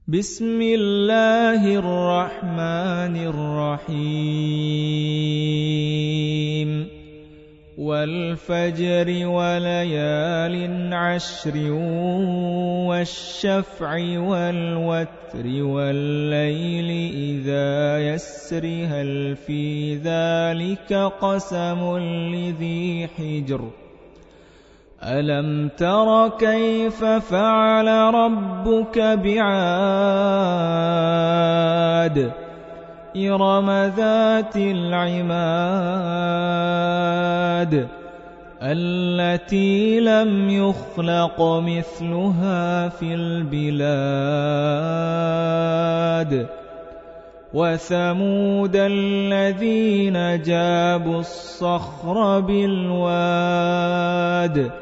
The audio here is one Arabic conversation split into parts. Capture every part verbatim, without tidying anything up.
بسم الله الرحمن الرحيم والفجر وليال عشر والشفع والوتر والليل إذا يسر هل في ذلك قسم لذي حجر ألم تر كيف فعل ربك بعاد إرم ذات العماد التي لم يخلق مثلها في البلاد وثمود الذين جابوا الصخر بالواد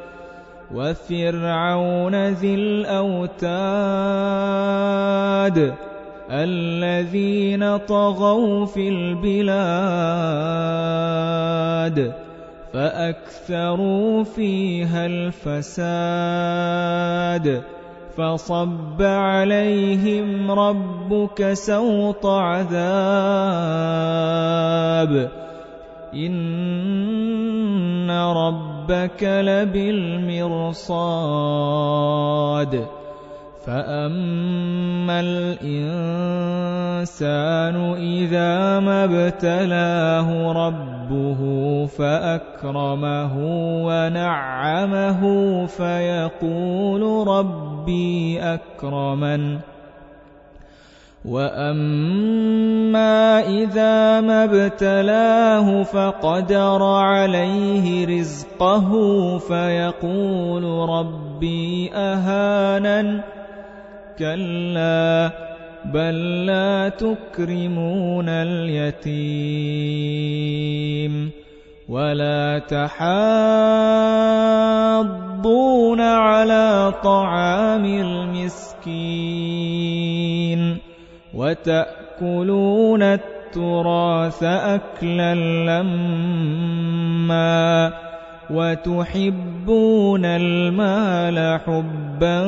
وفرعون ذي الأوتاد الذين طغوا في البلاد فأكثروا فيها الفساد فصب عليهم ربك سوط عذاب إن ربك لبالمرصاد فأما الإنسان إذا ما ابتلاه ربه فأكرمه ونعمه فيقول ربي أكرمن وأما إذا ما ابتلاه فقدر عليه رزقه فيقول ربي أهانن كلا بل لا تكرمون اليتيم ولا تحاضون على طعام المسكين وتأكلون التراث أكلا لما وتحبون المال حبا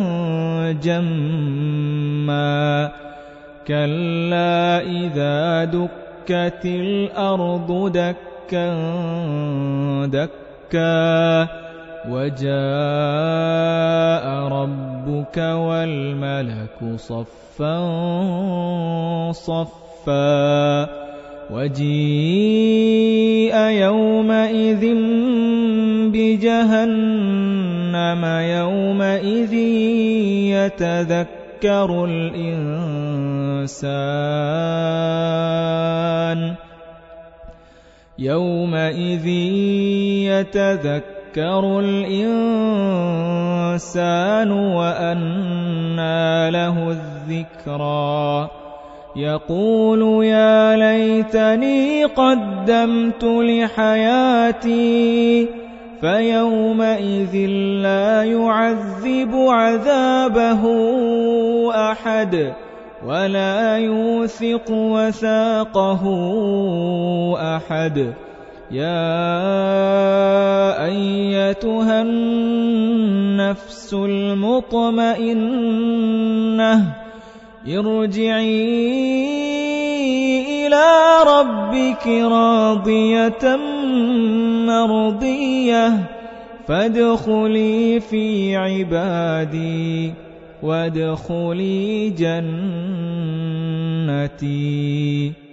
جما كلا إذا دكت الأرض دكا دكا وجاء ربك والملك صفا صفا وجيء يومئذ بجهنم يومئذ يتذكر الإنسان يومئذ يتذكر الإنسان وأنى له الذكرى يقول يا ليتني قدمت لحياتي فيومئذ لا يعذب عذابه أحد ولا يوثق وثاقه أحد يا أيتها النفس المطمئنة ارجعي إلى ربك راضية مرضية فادخلي في عبادي وادخلي جنتي.